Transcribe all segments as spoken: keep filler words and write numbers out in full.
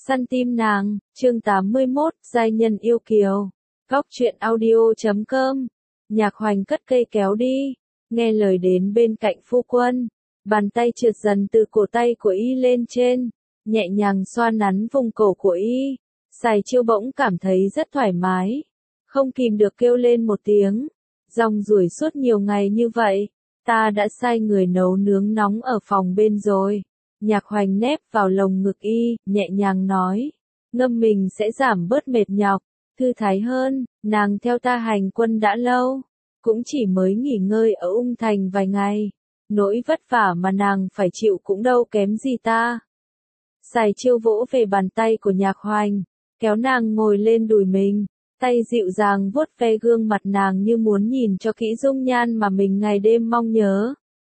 Săn tim nàng, chương tám mươi mốt, giai nhân yêu kiều. Góc truyện audio chấm com. Nhạc Hoành cất cây kéo đi, nghe lời đến bên cạnh phu quân. Bàn tay trượt dần từ cổ tay của y lên trên, nhẹ nhàng xoa nắn vùng cổ của y. Sài Chiêu bỗng cảm thấy rất thoải mái, không kìm được kêu lên một tiếng. Rong ruổi suốt nhiều ngày như vậy, ta đã sai người nấu nướng nóng ở phòng bên rồi. Nhạc Hoành nép vào lồng ngực y, nhẹ nhàng nói, ngâm mình sẽ giảm bớt mệt nhọc, thư thái hơn. Nàng theo ta hành quân đã lâu, cũng chỉ mới nghỉ ngơi ở Ung Thành vài ngày, nỗi vất vả mà nàng phải chịu cũng đâu kém gì ta. Sài Chiêu vỗ về bàn tay của Nhạc Hoành, kéo nàng ngồi lên đùi mình, tay dịu dàng vuốt ve gương mặt nàng như muốn nhìn cho kỹ dung nhan mà mình ngày đêm mong nhớ.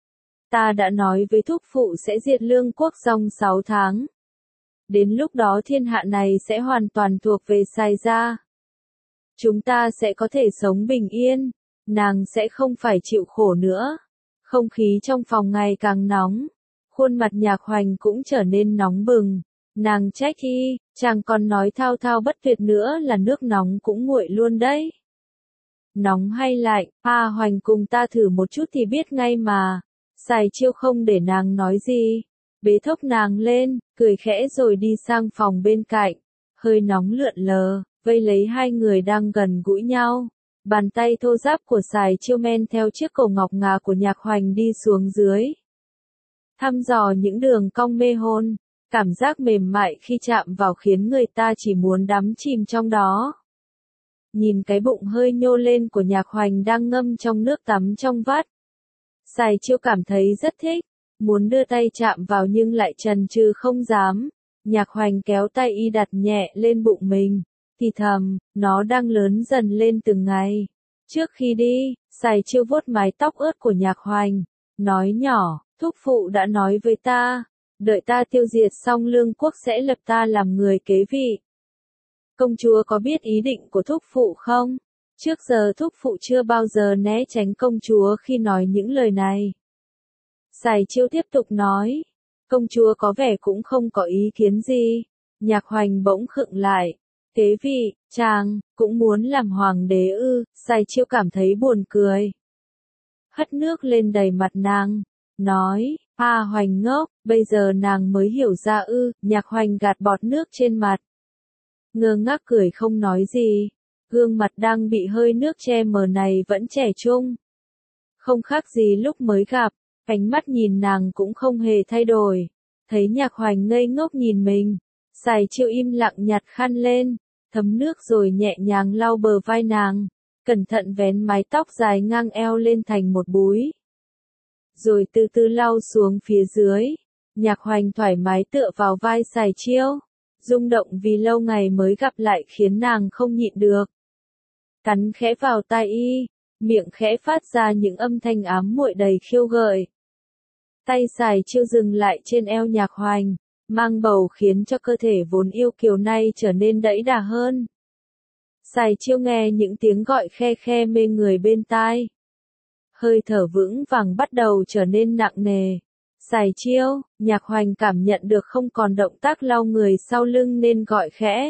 Ta đã nói với thúc phụ sẽ diệt Lương quốc trong sáu tháng. Đến lúc đó thiên hạ này sẽ hoàn toàn thuộc về Sài gia. Chúng ta sẽ có thể sống bình yên, nàng sẽ không phải chịu khổ nữa. Không khí trong phòng ngày càng nóng, khuôn mặt Nhạc Hoành cũng trở nên nóng bừng. Nàng trách y, chàng còn nói thao thao bất tuyệt nữa là nước nóng cũng nguội luôn đấy. Nóng hay lạnh, A Hoành cùng ta thử một chút thì biết ngay mà. Sài Chiêu không để nàng nói gì, bế thốc nàng lên, cười khẽ rồi đi sang phòng bên cạnh, hơi nóng lượn lờ, vây lấy hai người đang gần gũi nhau. Bàn tay thô ráp của Sài Chiêu men theo chiếc cổ ngọc ngà của Nhạc Hoành đi xuống dưới, thăm dò những đường cong mê hồn, cảm giác mềm mại khi chạm vào khiến người ta chỉ muốn đắm chìm trong đó. Nhìn cái bụng hơi nhô lên của Nhạc Hoành đang ngâm trong nước tắm trong vắt, Sài Chiêu cảm thấy rất thích, muốn đưa tay chạm vào nhưng lại chần chừ không dám. Nhạc Hoành kéo tay y đặt nhẹ lên bụng mình, thì thầm, nó đang lớn dần lên từng ngày. Trước khi đi, Sài Chiêu vuốt mái tóc ướt của Nhạc Hoành, nói nhỏ, thúc phụ đã nói với ta, đợi ta tiêu diệt xong Lương quốc sẽ lập ta làm người kế vị. Công chúa có biết ý định của thúc phụ không? Trước giờ thúc phụ chưa bao giờ né tránh công chúa khi nói những lời này. Sài Chiêu tiếp tục nói, công chúa có vẻ cũng không có ý kiến gì. Nhạc Hoành bỗng khựng lại, kế vị, chàng, cũng muốn làm hoàng đế ư? Sài Chiêu cảm thấy buồn cười, hất nước lên đầy mặt nàng, nói, A Hoành ngốc, bây giờ nàng mới hiểu ra ư? Nhạc Hoành gạt bọt nước trên mặt, ngơ ngác cười không nói gì. Gương mặt đang bị hơi nước che mờ này vẫn trẻ trung, không khác gì lúc mới gặp. Ánh mắt nhìn nàng cũng không hề thay đổi. Thấy Nhạc Hoành ngây ngốc nhìn mình, Sài Chiêu im lặng nhặt khăn lên, thấm nước rồi nhẹ nhàng lau bờ vai nàng, cẩn thận vén mái tóc dài ngang eo lên thành một búi, rồi từ từ lau xuống phía dưới. Nhạc Hoành thoải mái tựa vào vai Sài Chiêu, rung động vì lâu ngày mới gặp lại khiến nàng không nhịn được. Cắn khẽ vào tai y, miệng khẽ phát ra những âm thanh ám muội đầy khiêu gợi. Tay Sài Chiêu dừng lại trên eo Nhạc Hoành, mang bầu khiến cho cơ thể vốn yêu kiều nay trở nên đẫy đà hơn. Sài Chiêu nghe những tiếng gọi khe khe mê người bên tai. Hơi thở vững vàng bắt đầu trở nên nặng nề. Sài Chiêu, Nhạc Hoành cảm nhận được không còn động tác lau người sau lưng nên gọi khẽ.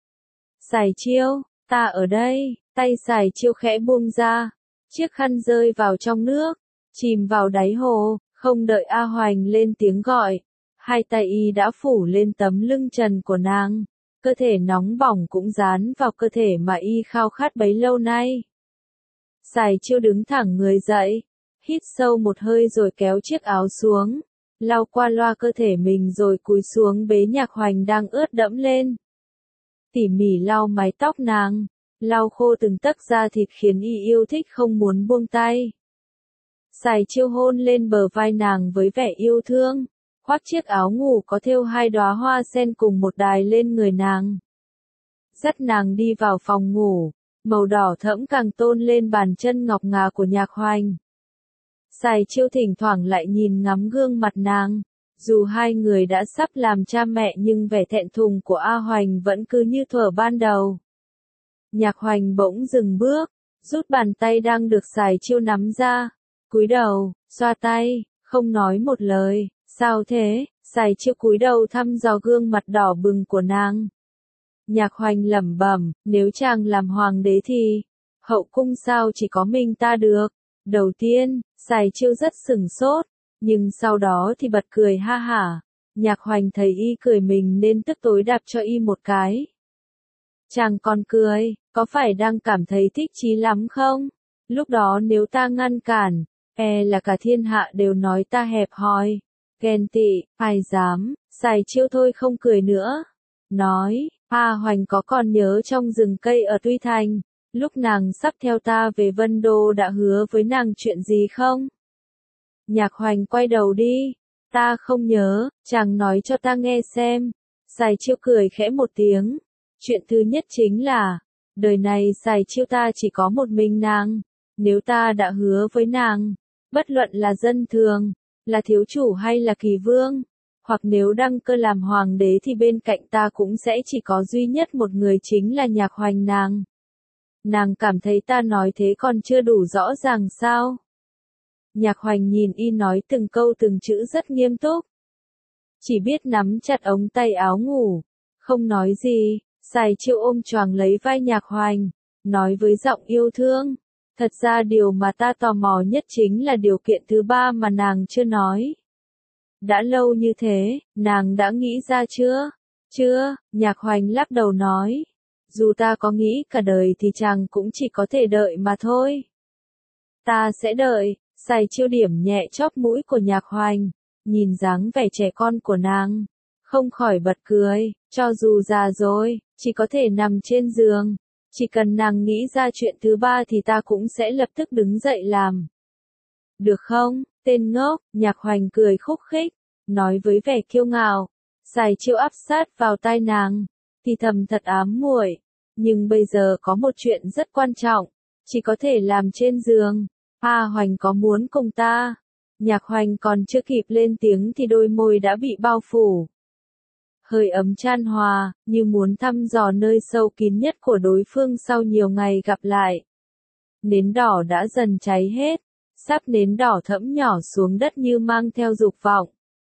Sài Chiêu, ta ở đây. Tay Sài Chiêu khẽ buông ra, chiếc khăn rơi vào trong nước, chìm vào đáy hồ. Không đợi A Hoành lên tiếng gọi, hai tay y đã phủ lên tấm lưng trần của nàng, cơ thể nóng bỏng cũng dán vào cơ thể mà y khao khát bấy lâu nay. Sài Chiêu đứng thẳng người dậy, hít sâu một hơi rồi kéo chiếc áo xuống, lau qua loa cơ thể mình rồi cúi xuống bế Nhạc Hoành đang ướt đẫm lên. Tỉ mỉ lau mái tóc nàng, lau khô từng tấc da thịt khiến y yêu thích không muốn buông tay. Sài Chiêu hôn lên bờ vai nàng với vẻ yêu thương, khoác chiếc áo ngủ có thêu hai đóa hoa sen cùng một đài lên người nàng. Dắt nàng đi vào phòng ngủ, màu đỏ thẫm càng tôn lên bàn chân ngọc ngà của Nhạc Hoành. Sài Chiêu thỉnh thoảng lại nhìn ngắm gương mặt nàng, dù hai người đã sắp làm cha mẹ nhưng vẻ thẹn thùng của A Hoành vẫn cứ như thuở ban đầu. Nhạc Hoành bỗng dừng bước, rút bàn tay đang được Sài Chiêu nắm ra, cúi đầu, xoa tay, không nói một lời. Sao thế? Sài Chiêu cúi đầu thăm dò gương mặt đỏ bừng của nàng. Nhạc Hoành lẩm bẩm, nếu chàng làm hoàng đế thì, hậu cung sao chỉ có mình ta được. Đầu tiên, Sài Chiêu rất sửng sốt, nhưng sau đó thì bật cười ha hả. Nhạc Hoành thấy y cười mình nên tức tối đạp cho y một cái. Chàng còn cười, có phải đang cảm thấy thích chí lắm không? Lúc đó nếu ta ngăn cản, e là cả thiên hạ đều nói ta hẹp hòi, ghen tị, ai dám. Sài Chiêu thôi không cười nữa. Nói, A Hoành có còn nhớ trong rừng cây ở Tuy Thành, lúc nàng sắp theo ta về Vân Đô đã hứa với nàng chuyện gì không? Nhạc Hoành quay đầu đi. Ta không nhớ, chàng nói cho ta nghe xem. Sài Chiêu cười khẽ một tiếng. Chuyện thứ nhất chính là, đời này Sài Chiêu ta chỉ có một mình nàng. Nếu ta đã hứa với nàng, bất luận là dân thường, là thiếu chủ hay là kỳ vương, hoặc nếu đăng cơ làm hoàng đế thì bên cạnh ta cũng sẽ chỉ có duy nhất một người, chính là Nhạc Hoành nàng. Nàng cảm thấy ta nói thế còn chưa đủ rõ ràng sao? Nhạc Hoành nhìn y nói từng câu từng chữ rất nghiêm túc. Chỉ biết nắm chặt ống tay áo ngủ, không nói gì. Sài Chiêu ôm choàng lấy vai Nhạc Hoành, nói với giọng yêu thương. Thật ra điều mà ta tò mò nhất chính là điều kiện thứ ba mà nàng chưa nói. Đã lâu như thế, nàng đã nghĩ ra chưa? Chưa, Nhạc Hoành lắc đầu nói. Dù ta có nghĩ cả đời thì chàng cũng chỉ có thể đợi mà thôi. Ta sẽ đợi. Sài Chiêu điểm nhẹ chóp mũi của Nhạc Hoành, nhìn dáng vẻ trẻ con của nàng, không khỏi bật cười. Cho dù già rồi, chỉ có thể nằm trên giường, chỉ cần nàng nghĩ ra chuyện thứ ba thì ta cũng sẽ lập tức đứng dậy làm. Được không, tên ngốc? Nhạc Hoành cười khúc khích, nói với vẻ kiêu ngạo. Sài Chiêu áp sát vào tai nàng, thì thầm thật ám muội. Nhưng bây giờ có một chuyện rất quan trọng, chỉ có thể làm trên giường. A Hoành có muốn cùng ta? Nhạc Hoành còn chưa kịp lên tiếng thì đôi môi đã bị bao phủ. Hơi ấm chan hòa, như muốn thăm dò nơi sâu kín nhất của đối phương sau nhiều ngày gặp lại. Nến đỏ đã dần cháy hết, sắp nến đỏ thẫm nhỏ xuống đất như mang theo dục vọng.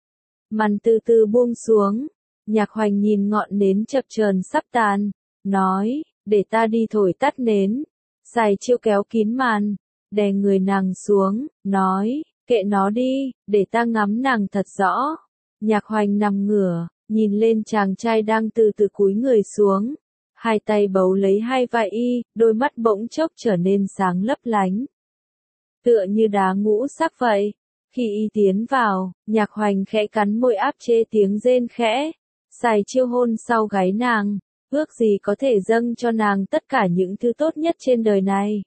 Màn từ từ buông xuống, Nhạc Hoành nhìn ngọn nến chập chờn sắp tàn, nói, để ta đi thổi tắt nến. Sài Chiêu kéo kín màn, đè người nàng xuống, nói, kệ nó đi, để ta ngắm nàng thật rõ. Nhạc Hoành nằm ngửa, nhìn lên chàng trai đang từ từ cúi người xuống, hai tay bấu lấy hai vai y, đôi mắt bỗng chốc trở nên sáng lấp lánh, tựa như đá ngũ sắc vậy. Khi y tiến vào, Nhạc Hoành khẽ cắn môi áp chế tiếng rên khẽ. Sài Chiêu hôn sau gáy nàng, ước gì có thể dâng cho nàng tất cả những thứ tốt nhất trên đời này.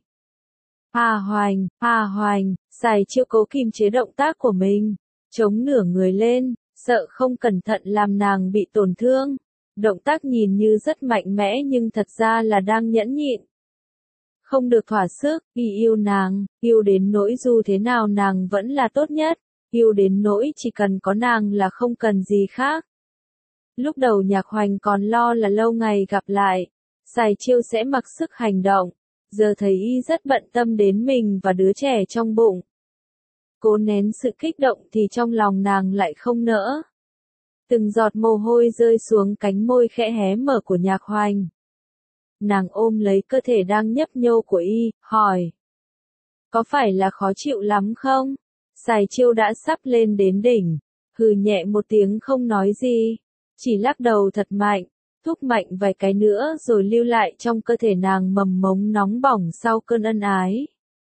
A Hoành, A Hoành, Sài Chiêu cố kìm chế động tác của mình, chống nửa người lên, sợ không cẩn thận làm nàng bị tổn thương. Động tác nhìn như rất mạnh mẽ nhưng thật ra là đang nhẫn nhịn. Không được thỏa sức, y yêu nàng, yêu đến nỗi dù thế nào nàng vẫn là tốt nhất, yêu đến nỗi chỉ cần có nàng là không cần gì khác. Lúc đầu Nhạc Hoành còn lo là lâu ngày gặp lại, Sài Chiêu sẽ mặc sức hành động, giờ thấy y rất bận tâm đến mình và đứa trẻ trong bụng. Cố nén sự kích động thì trong lòng nàng lại không nỡ. Từng giọt mồ hôi rơi xuống cánh môi khẽ hé mở của Nhạc Hoành. Nàng ôm lấy cơ thể đang nhấp nhô của y, hỏi. Có phải là khó chịu lắm không? Sài Chiêu đã sắp lên đến đỉnh, hừ nhẹ một tiếng không nói gì, chỉ lắc đầu thật mạnh, thúc mạnh vài cái nữa rồi lưu lại trong cơ thể nàng mầm mống nóng bỏng sau cơn ân ái.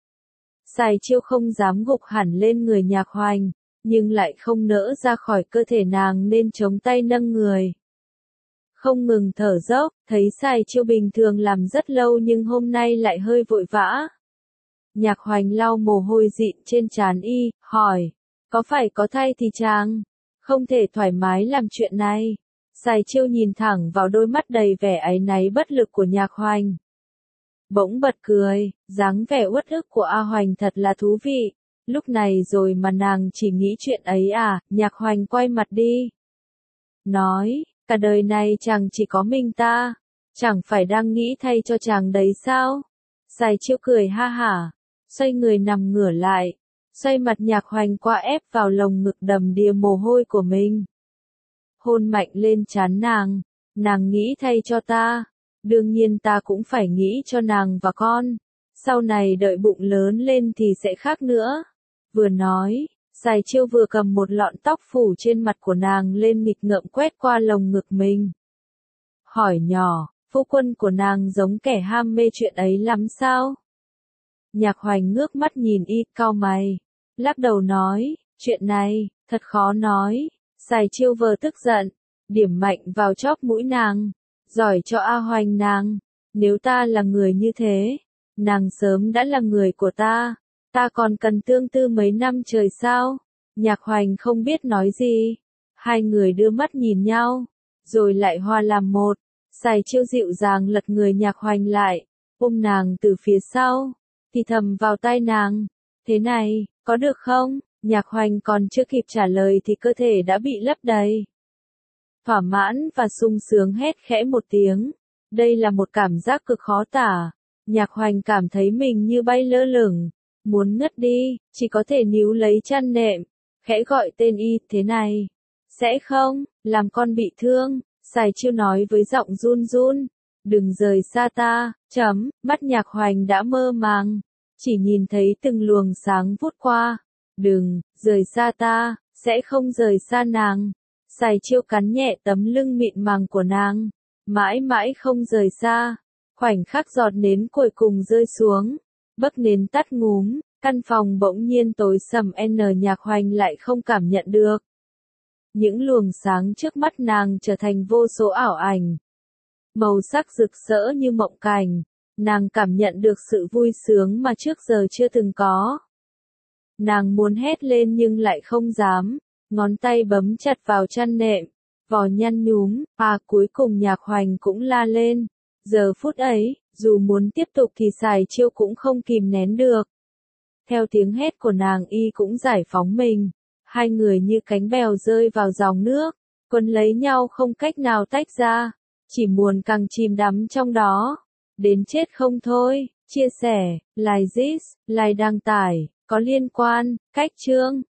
Sài Chiêu không dám gục hẳn lên người Nhạc Hoành, nhưng lại không nỡ ra khỏi cơ thể nàng nên chống tay nâng người. Không ngừng thở dốc, thấy Sài Chiêu bình thường làm rất lâu nhưng hôm nay lại hơi vội vã. Nhạc Hoành lau mồ hôi dịn trên trán y, hỏi, có phải có thai thì chàng không thể thoải mái làm chuyện này? Sài Chiêu nhìn thẳng vào đôi mắt đầy vẻ áy náy bất lực của Nhạc Hoành. Bỗng bật cười, dáng vẻ uất ức của A Hoành thật là thú vị. Lúc này rồi mà nàng chỉ nghĩ chuyện ấy à? Nhạc Hoành quay mặt đi. Nói, cả đời này chàng chỉ có mình ta, chẳng phải đang nghĩ thay cho chàng đấy sao? Sài Chiêu cười ha hả, xoay người nằm ngửa lại, xoay mặt Nhạc Hoành qua ép vào lồng ngực đầm đìa mồ hôi của mình. hôn mạnh lên trán nàng. Nàng nghĩ thay cho ta, đương nhiên ta cũng phải nghĩ cho nàng và con. Sau này đợi bụng lớn lên thì sẽ khác nữa. Vừa nói, Sài Chiêu vừa cầm một lọn tóc phủ trên mặt của nàng lên nghịch ngợm quét qua lồng ngực mình. Hỏi nhỏ, phu quân của nàng giống kẻ ham mê chuyện ấy lắm sao? Nhạc Hoành ngước mắt nhìn y, cau mày, lắc đầu nói, chuyện này, thật khó nói. Sài Chiêu vờ tức giận, điểm mạnh vào chóp mũi nàng, giỏi cho A Hoành nàng, nếu ta là người như thế, nàng sớm đã là người của ta, ta còn cần tương tư mấy năm trời sao? Nhạc Hoành không biết nói gì, hai người đưa mắt nhìn nhau, rồi lại hòa làm một. Sài Chiêu dịu dàng lật người Nhạc Hoành lại, ôm nàng từ phía sau, thì thầm vào tai nàng, thế này, có được không? Nhạc Hoành còn chưa kịp trả lời thì cơ thể đã bị lấp đầy. Thỏa mãn và sung sướng hét khẽ một tiếng, đây là một cảm giác cực khó tả. Nhạc Hoành cảm thấy mình như bay lơ lửng, muốn ngất đi, chỉ có thể níu lấy chăn nệm, khẽ gọi tên y, thế này, sẽ không, làm con bị thương. Sài Chiêu nói với giọng run run, đừng rời xa ta, chấm, mắt Nhạc Hoành đã mơ màng, chỉ nhìn thấy từng luồng sáng vút qua, đừng, rời xa ta, sẽ không rời xa nàng. Sài Chiêu cắn nhẹ tấm lưng mịn màng của nàng, mãi mãi không rời xa. Khoảnh khắc giọt nến cuối cùng rơi xuống, bấc nến tắt ngúm, căn phòng bỗng nhiên tối sầm, n Nhạc Hoành lại không cảm nhận được. Những luồng sáng trước mắt nàng trở thành vô số ảo ảnh. Màu sắc rực rỡ như mộng cảnh, nàng cảm nhận được sự vui sướng mà trước giờ chưa từng có. Nàng muốn hét lên nhưng lại không dám, ngón tay bấm chặt vào chăn nệm, vò nhăn nhúm, à cuối cùng Nhạc Hoành cũng la lên. Giờ phút ấy, dù muốn tiếp tục thì Sài Chiêu cũng không kìm nén được. Theo tiếng hét của nàng y cũng giải phóng mình, hai người như cánh bèo rơi vào dòng nước, quấn lấy nhau không cách nào tách ra, chỉ muốn càng chìm đắm trong đó, đến chết không thôi. Chia sẻ, like this, like đăng tải, có liên quan, cách chương.